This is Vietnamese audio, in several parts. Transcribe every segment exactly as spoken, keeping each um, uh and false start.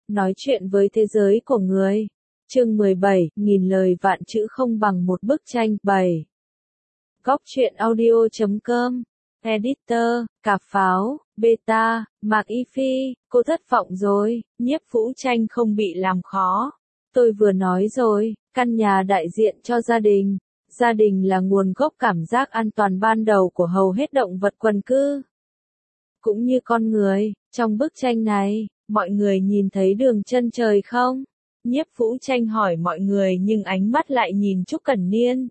Nói chuyện với thế giới của người. Chương mười bảy, nghìn lời vạn chữ không bằng một bức tranh. bảy. Góc truyện audio chấm com. Editor, Cà Pháo, Beta, Mạc Y Phi, cô thất vọng rồi, Nhiếp Vũ Tranh không bị làm khó. Tôi vừa nói rồi, căn nhà đại diện cho gia đình. Gia đình là nguồn gốc cảm giác an toàn ban đầu của hầu hết động vật quần cư. Cũng như con người, trong bức tranh này, mọi người nhìn thấy đường chân trời không? Nhiếp Vũ Tranh hỏi mọi người nhưng ánh mắt lại nhìn Trúc Cẩn Niên.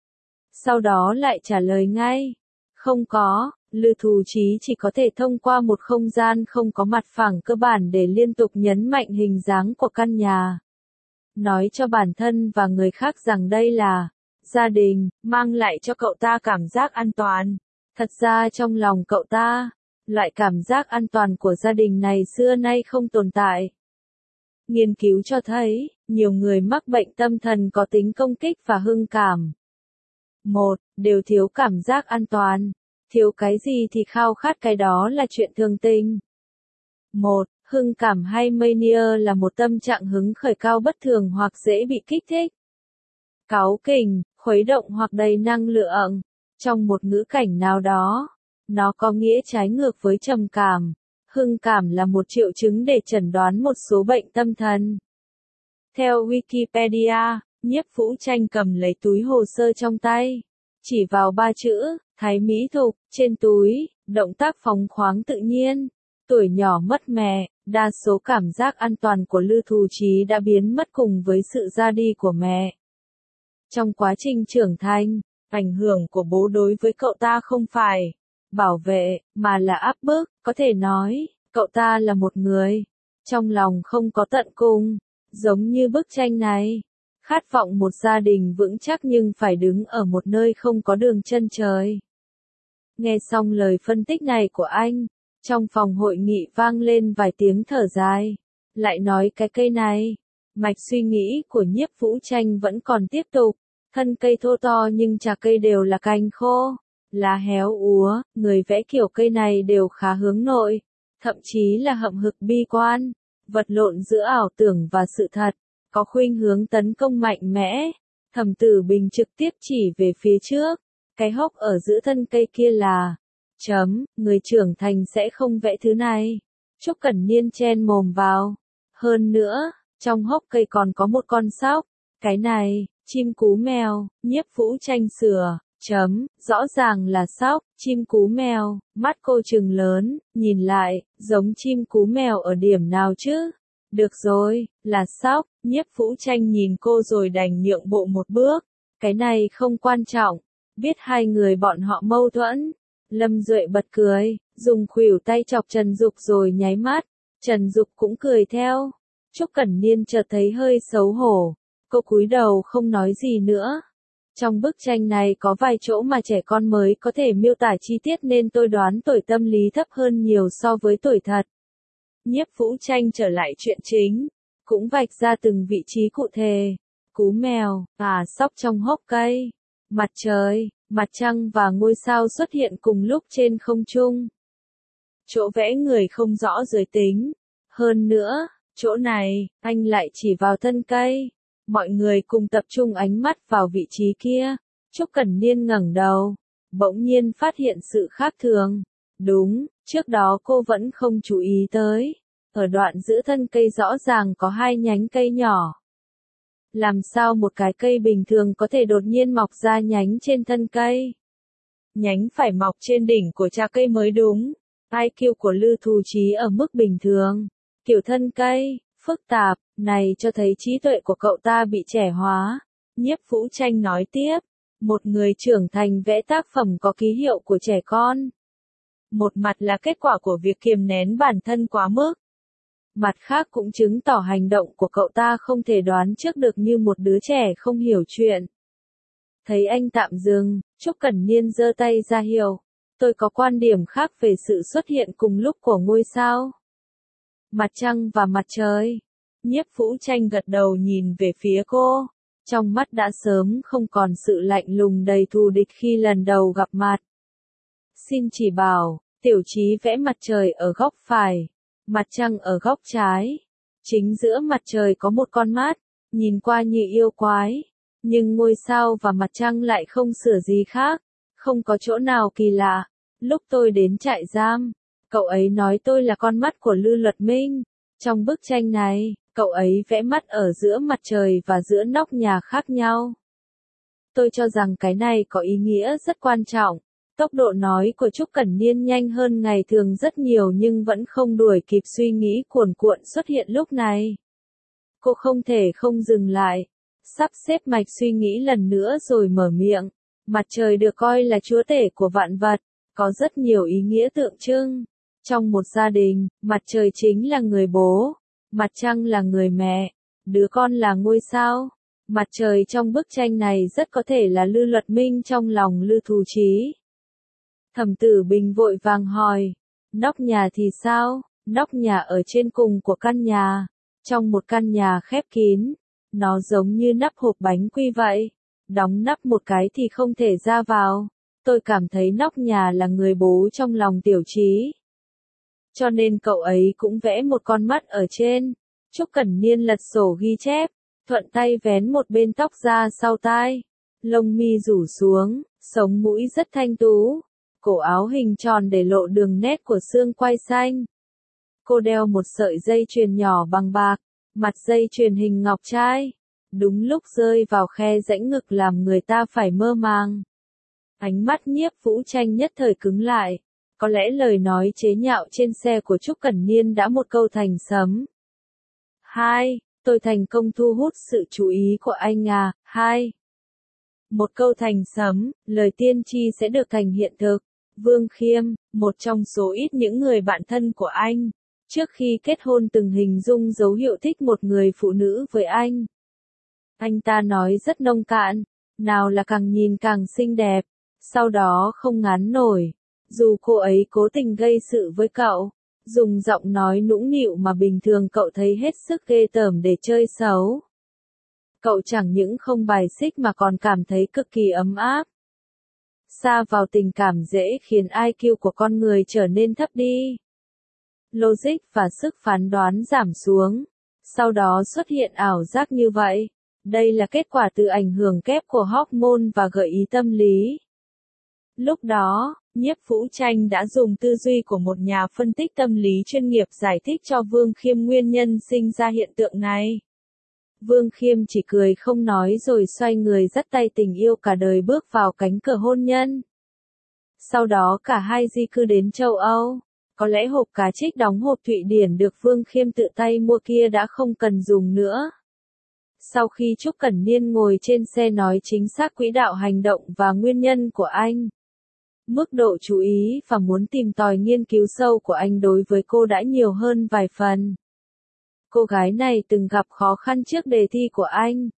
Sau đó lại trả lời ngay. Không có, Lư Thù Chí chỉ có thể thông qua một không gian không có mặt phẳng cơ bản để liên tục nhấn mạnh hình dáng của căn nhà. Nói cho bản thân và người khác rằng đây là gia đình, mang lại cho cậu ta cảm giác an toàn. Thật ra trong lòng cậu ta, loại cảm giác an toàn của gia đình này xưa nay không tồn tại. Nghiên cứu cho thấy, nhiều người mắc bệnh tâm thần có tính công kích và hưng cảm. Một, đều thiếu cảm giác an toàn. Thiếu cái gì thì khao khát cái đó là chuyện thường tình. Một, hưng cảm hay mania là một tâm trạng hứng khởi cao bất thường hoặc dễ bị kích thích. Cáu kỉnh, khuấy động hoặc đầy năng lượng. Trong một ngữ cảnh nào đó, nó có nghĩa trái ngược với trầm cảm. Hưng cảm là một triệu chứng để chẩn đoán một số bệnh tâm thần. Theo Wikipedia, Nhiếp Vũ Tranh cầm lấy túi hồ sơ trong tay. Chỉ vào ba chữ, thái mỹ thục, trên túi, động tác phóng khoáng tự nhiên. Tuổi nhỏ mất mẹ, đa số cảm giác an toàn của Lư Thù Chí đã biến mất cùng với sự ra đi của mẹ. Trong quá trình trưởng thành, ảnh hưởng của bố đối với cậu ta không phải bảo vệ, mà là áp bức, có thể nói, cậu ta là một người, trong lòng không có tận cùng, giống như bức tranh này. Khát vọng một gia đình vững chắc nhưng phải đứng ở một nơi không có đường chân trời. Nghe xong lời phân tích này của anh, trong phòng hội nghị vang lên vài tiếng thở dài. Lại nói cái cây này, mạch suy nghĩ của Nhiếp Vũ Tranh vẫn còn tiếp tục. Thân cây thô to nhưng chà cây đều là cành khô, lá héo úa, người vẽ kiểu cây này đều khá hướng nội, thậm chí là hậm hực bi quan, vật lộn giữa ảo tưởng và sự thật, có khuynh hướng tấn công mạnh mẽ. Thẩm Tử Bình trực tiếp chỉ về phía trước, cái hốc ở giữa thân cây kia là chấm, người trưởng thành sẽ không vẽ thứ này. Trúc Cẩn Niên chen mồm vào. Hơn nữa, trong hốc cây còn có một con sóc. Cái này, chim cú mèo. Nhiếp Vũ Tranh sửa, chấm, rõ ràng là sóc, chim cú mèo. Mắt cô trừng lớn, nhìn lại, giống chim cú mèo ở điểm nào chứ? Được rồi, là sóc. Nhiếp Vũ Tranh nhìn cô rồi đành nhượng bộ một bước. Cái này không quan trọng. Biết hai người bọn họ mâu thuẫn. Lâm Duệ bật cười, dùng khuỷu tay chọc Trần Dục rồi nháy mắt. Trần Dục cũng cười theo. Trúc Cẩn Niên chợt thấy hơi xấu hổ. Cô cúi đầu không nói gì nữa. Trong bức tranh này có vài chỗ mà trẻ con mới có thể miêu tả chi tiết nên tôi đoán tuổi tâm lý thấp hơn nhiều so với tuổi thật. Nhiếp Vũ Tranh trở lại chuyện chính, cũng vạch ra từng vị trí cụ thể. Cú mèo, à sóc trong hốc cây, mặt trời, mặt trăng và ngôi sao xuất hiện cùng lúc trên không trung. Chỗ vẽ người không rõ giới tính. Hơn nữa, chỗ này, anh lại chỉ vào thân cây. Mọi người cùng tập trung ánh mắt vào vị trí kia. Trúc Cẩn Niên ngẩng đầu, bỗng nhiên phát hiện sự khác thường. Đúng, trước đó cô vẫn không chú ý tới. Ở đoạn giữa thân cây rõ ràng có hai nhánh cây nhỏ. Làm sao một cái cây bình thường có thể đột nhiên mọc ra nhánh trên thân cây? Nhánh phải mọc trên đỉnh của trà cây mới đúng. i kiu của Lư Thù Chí ở mức bình thường. Kiểu thân cây phức tạp này cho thấy trí tuệ của cậu ta bị trẻ hóa. Nhiếp Vũ Tranh nói tiếp, một người trưởng thành vẽ tác phẩm có ký hiệu của trẻ con. Một mặt là kết quả của việc kiềm nén bản thân quá mức. Mặt khác cũng chứng tỏ hành động của cậu ta không thể đoán trước được như một đứa trẻ không hiểu chuyện. Thấy anh tạm dừng, Trúc Cẩn Niên giơ tay ra hiệu. Tôi có quan điểm khác về sự xuất hiện cùng lúc của ngôi sao. Mặt trăng và mặt trời. Nhiếp Vũ Tranh gật đầu nhìn về phía cô. Trong mắt đã sớm không còn sự lạnh lùng đầy thù địch khi lần đầu gặp mặt. Xin chỉ bảo, Tiểu Chí vẽ mặt trời ở góc phải, mặt trăng ở góc trái. Chính giữa mặt trời có một con mắt, nhìn qua như yêu quái, nhưng ngôi sao và mặt trăng lại không sửa gì khác, không có chỗ nào kỳ lạ. Lúc tôi đến trại giam, cậu ấy nói tôi là con mắt của Lư Luật Minh. Trong bức tranh này, cậu ấy vẽ mắt ở giữa mặt trời và giữa nóc nhà khác nhau. Tôi cho rằng cái này có ý nghĩa rất quan trọng. Tốc độ nói của Trúc Cẩn Niên nhanh hơn ngày thường rất nhiều nhưng vẫn không đuổi kịp suy nghĩ cuồn cuộn xuất hiện lúc này. Cô không thể không dừng lại, sắp xếp mạch suy nghĩ lần nữa rồi mở miệng. Mặt trời được coi là chúa tể của vạn vật, có rất nhiều ý nghĩa tượng trưng. Trong một gia đình, mặt trời chính là người bố, mặt trăng là người mẹ, đứa con là ngôi sao. Mặt trời trong bức tranh này rất có thể là Lư Luật Minh trong lòng Lư Thù Chí. Thẩm Tử Bình vội vàng hỏi, nóc nhà thì sao? Nóc nhà ở trên cùng của căn nhà, trong một căn nhà khép kín, nó giống như nắp hộp bánh quy vậy, đóng nắp một cái thì không thể ra vào. Tôi cảm thấy nóc nhà là người bố trong lòng Tiểu Chí. Cho nên cậu ấy cũng vẽ một con mắt ở trên. Trúc Cẩn Niên lật sổ ghi chép, thuận tay vén một bên tóc ra sau tai, lông mi rủ xuống, sống mũi rất thanh tú, cổ áo hình tròn để lộ đường nét của xương quai xanh. Cô đeo một sợi dây chuyền nhỏ bằng bạc, mặt dây chuyền hình ngọc trai, đúng lúc rơi vào khe rãnh ngực làm người ta phải mơ màng. Ánh mắt Nhiếp Vũ Tranh nhất thời cứng lại, có lẽ lời nói chế nhạo trên xe của Trúc Cẩn Niên đã một câu thành sấm. Hai, tôi thành công thu hút sự chú ý của anh à, hai. Một câu thành sấm, lời tiên tri sẽ được thành hiện thực. Vương Khiêm, một trong số ít những người bạn thân của anh, trước khi kết hôn từng hình dung dấu hiệu thích một người phụ nữ với anh. Anh ta nói rất nông cạn, nào là càng nhìn càng xinh đẹp, sau đó không ngán nổi. Dù cô ấy cố tình gây sự với cậu, dùng giọng nói nũng nịu mà bình thường cậu thấy hết sức ghê tởm để chơi xấu. Cậu chẳng những không bài xích mà còn cảm thấy cực kỳ ấm áp. Sa vào tình cảm dễ khiến i kiu của con người trở nên thấp đi. Logic và sức phán đoán giảm xuống. Sau đó xuất hiện ảo giác như vậy. Đây là kết quả từ ảnh hưởng kép của hormone và gợi ý tâm lý. Lúc đó, Nhiếp Vũ Tranh đã dùng tư duy của một nhà phân tích tâm lý chuyên nghiệp giải thích cho Vương Khiêm nguyên nhân sinh ra hiện tượng này. Vương Khiêm chỉ cười không nói rồi xoay người dắt tay tình yêu cả đời bước vào cánh cửa hôn nhân. Sau đó cả hai di cư đến châu Âu. Có lẽ hộp cá trích đóng hộp Thụy Điển được Vương Khiêm tự tay mua kia đã không cần dùng nữa. Sau khi Trúc Cẩn Niên ngồi trên xe nói chính xác quỹ đạo hành động và nguyên nhân của anh, mức độ chú ý và muốn tìm tòi nghiên cứu sâu của anh đối với cô đã nhiều hơn vài phần. Cô gái này từng gặp khó khăn trước đề thi của anh.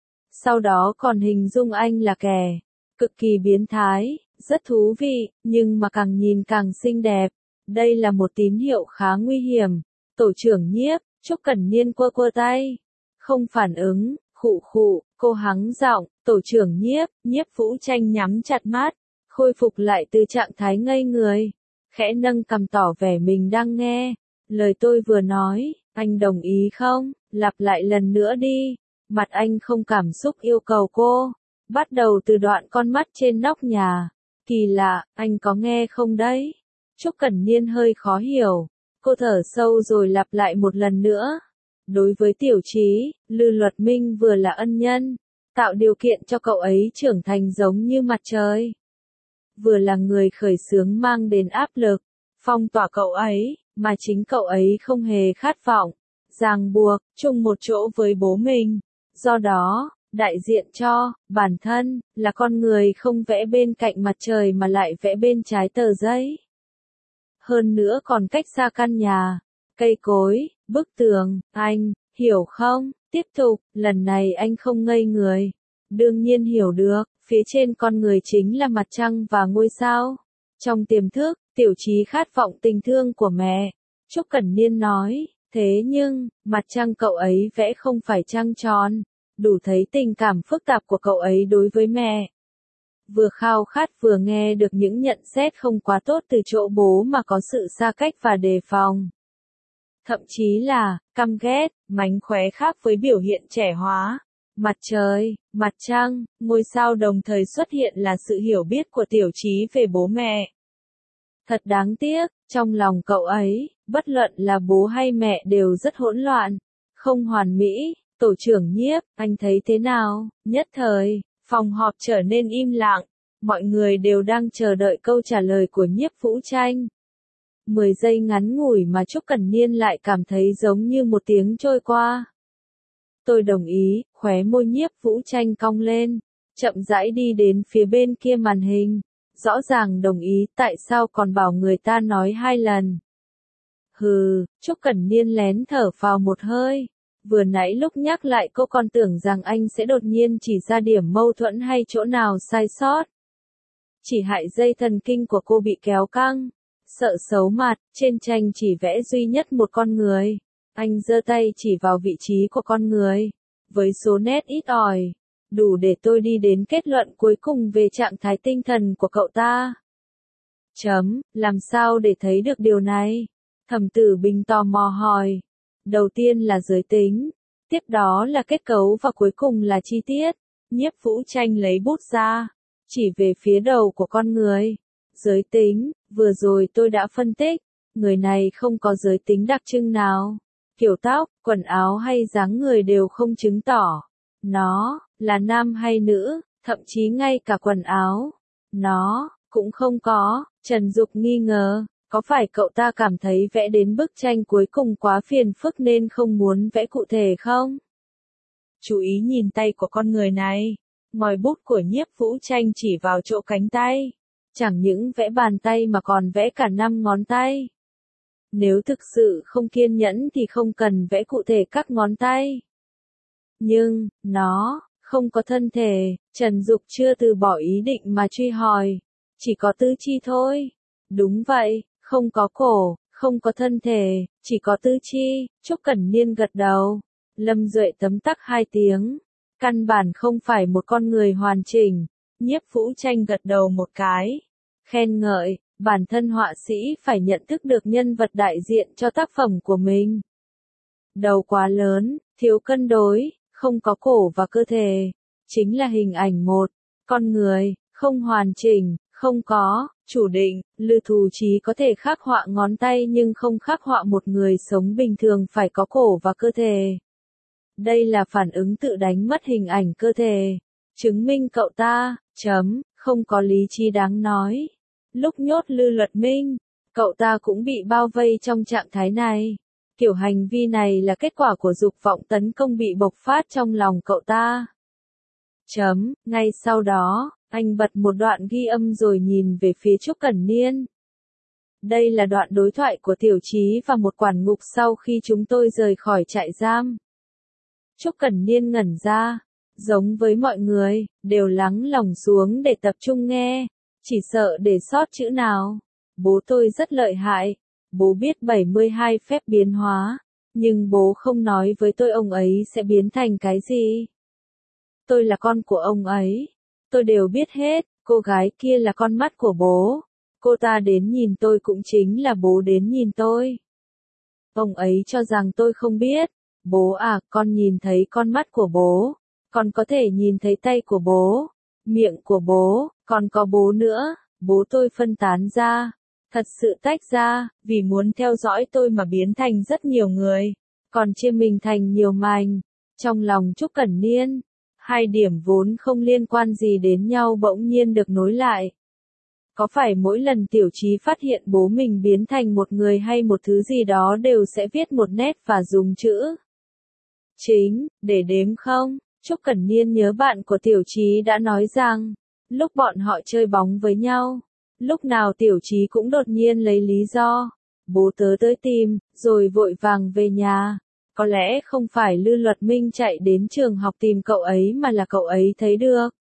Sau đó còn hình dung anh là kẻ cực kỳ biến thái, rất thú vị, nhưng mà càng nhìn càng xinh đẹp. Đây là một tín hiệu khá nguy hiểm. Tổ trưởng Nhiếp, Trúc Cẩn Niên quơ quơ tay. Không phản ứng, khụ khụ, cô hắng giọng, tổ trưởng Nhiếp, Nhiếp Vũ Tranh nhắm chặt mắt, khôi phục lại từ trạng thái ngây người. Khẽ nâng cằm tỏ vẻ mình đang nghe. Lời tôi vừa nói, anh đồng ý không? Lặp lại lần nữa đi. Mặt anh không cảm xúc yêu cầu cô. Bắt đầu từ đoạn con mắt trên nóc nhà. Kỳ lạ, anh có nghe không đấy? Trúc Cẩn Niên hơi khó hiểu. Cô thở sâu rồi lặp lại một lần nữa. Đối với Tiểu Chí, Lư Luật Minh vừa là ân nhân, tạo điều kiện cho cậu ấy trưởng thành giống như mặt trời. Vừa là người khởi xướng mang đến áp lực, phong tỏa cậu ấy, mà chính cậu ấy không hề khát vọng, ràng buộc, chung một chỗ với bố mình. Do đó, đại diện cho, bản thân, là con người không vẽ bên cạnh mặt trời mà lại vẽ bên trái tờ giấy. Hơn nữa còn cách xa căn nhà, cây cối, bức tường, anh, hiểu không? Tiếp tục, lần này anh không ngây người. Đương nhiên hiểu được, phía trên con người chính là mặt trăng và ngôi sao. Trong tiềm thức, Tiểu Chí khát vọng tình thương của mẹ. Trúc Cẩn Niên nói, thế nhưng, mặt trăng cậu ấy vẽ không phải trăng tròn. Đủ thấy tình cảm phức tạp của cậu ấy đối với mẹ. Vừa khao khát vừa nghe được những nhận xét không quá tốt từ chỗ bố mà có sự xa cách và đề phòng. thậm chí là căm ghét, mánh khóe khác với biểu hiện trẻ hóa. Mặt trời, mặt trăng, ngôi sao đồng thời xuất hiện là sự hiểu biết của Tiểu Chí về bố mẹ. Thật đáng tiếc, trong lòng cậu ấy, bất luận là bố hay mẹ đều rất hỗn loạn, không hoàn mỹ. Tổ trưởng Nhiếp, anh thấy thế nào? Nhất thời, phòng họp trở nên im lặng, mọi người đều đang chờ đợi câu trả lời của Nhiếp Vũ Tranh. Mười giây ngắn ngủi mà Trúc Cẩn Niên lại cảm thấy giống như một tiếng trôi qua. Tôi đồng ý, khóe môi Nhiếp Vũ Tranh cong lên, chậm rãi đi đến phía bên kia màn hình. Rõ ràng đồng ý, tại sao còn bảo người ta nói hai lần? Hừ, Trúc Cẩn Niên lén thở vào một hơi. Vừa nãy lúc nhắc lại cô còn tưởng rằng anh sẽ đột nhiên chỉ ra điểm mâu thuẫn hay chỗ nào sai sót. Chỉ hại dây thần kinh của cô bị kéo căng. Sợ xấu mặt, trên tranh chỉ vẽ duy nhất một con người. Anh giơ tay chỉ vào vị trí của con người. Với số nét ít ỏi, đủ để tôi đi đến kết luận cuối cùng về trạng thái tinh thần của cậu ta. Chấm, làm sao để thấy được điều này? Thẩm Tử Bình tò mò hỏi. Đầu tiên là giới tính, tiếp đó là kết cấu và cuối cùng là chi tiết. Nhiếp Vũ Tranh lấy bút ra, chỉ về phía đầu của con người. Giới tính, vừa rồi tôi đã phân tích, người này không có giới tính đặc trưng nào. Kiểu tóc, quần áo hay dáng người đều không chứng tỏ nó là nam hay nữ, thậm chí ngay cả quần áo nó cũng không có. Trần Dục nghi ngờ, có phải cậu ta cảm thấy vẽ đến bức tranh cuối cùng quá phiền phức nên không muốn vẽ cụ thể không? Chú ý nhìn tay của con người này. Ngòi bút của Nhiếp Vũ Tranh chỉ vào chỗ cánh tay. Chẳng những vẽ bàn tay mà còn vẽ cả năm ngón tay. Nếu thực sự không kiên nhẫn thì không cần vẽ cụ thể các ngón tay. Nhưng, nó không có thân thể. Trần Dục chưa từ bỏ ý định mà truy hỏi. Chỉ có tứ chi thôi. Đúng vậy, không có cổ, không có thân thể, chỉ có tứ chi. Trúc Cẩn Niên gật đầu. Lâm Duệ tấm tắc hai tiếng. Căn bản không phải một con người hoàn chỉnh. Nhiếp Vũ Tranh gật đầu một cái. Khen ngợi, bản thân họa sĩ phải nhận thức được nhân vật đại diện cho tác phẩm của mình. Đầu quá lớn, thiếu cân đối, không có cổ và cơ thể. Chính là hình ảnh một con người, không hoàn chỉnh, không có chủ định. Lư Thù Chí có thể khắc họa ngón tay nhưng không khắc họa một người sống bình thường phải có cổ và cơ thể. Đây là phản ứng tự đánh mất hình ảnh cơ thể. Chứng minh cậu ta, chấm, không có lý trí đáng nói. Lúc nhốt Lư Luật Minh, cậu ta cũng bị bao vây trong trạng thái này. Kiểu hành vi này là kết quả của dục vọng tấn công bị bộc phát trong lòng cậu ta. Chấm, ngay sau đó, anh bật một đoạn ghi âm rồi nhìn về phía Trúc Cẩn Niên. Đây là đoạn đối thoại của Tiểu Chí và một quản ngục sau khi chúng tôi rời khỏi trại giam. Trúc Cẩn Niên ngẩn ra, giống với mọi người, đều lắng lòng xuống để tập trung nghe, chỉ sợ để sót chữ nào. Bố tôi rất lợi hại, bố biết bảy mươi hai phép biến hóa, nhưng bố không nói với tôi ông ấy sẽ biến thành cái gì. Tôi là con của ông ấy, tôi đều biết hết, cô gái kia là con mắt của bố, cô ta đến nhìn tôi cũng chính là bố đến nhìn tôi. Ông ấy cho rằng tôi không biết. Bố à, con nhìn thấy con mắt của bố, con có thể nhìn thấy tay của bố, miệng của bố, còn có bố nữa. Bố tôi phân tán ra, thật sự tách ra, vì muốn theo dõi tôi mà biến thành rất nhiều người, còn chia mình thành nhiều mảnh. Trong lòng Trúc Cẩn Niên, hai điểm vốn không liên quan gì đến nhau bỗng nhiên được nối lại. Có phải mỗi lần Tiểu Chí phát hiện bố mình biến thành một người hay một thứ gì đó đều sẽ viết một nét và dùng chữ chính để đếm không? Trúc Cẩn Niên nhớ bạn của Tiểu Chí đã nói rằng, lúc bọn họ chơi bóng với nhau, lúc nào Tiểu Chí cũng đột nhiên lấy lý do, bố tớ tới tìm, rồi vội vàng về nhà. Có lẽ không phải Lư Luật Minh chạy đến trường học tìm cậu ấy mà là cậu ấy thấy được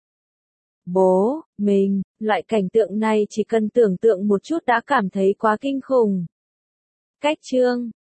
bố mình. Loại cảnh tượng này chỉ cần tưởng tượng một chút đã cảm thấy quá kinh khủng. Cách chương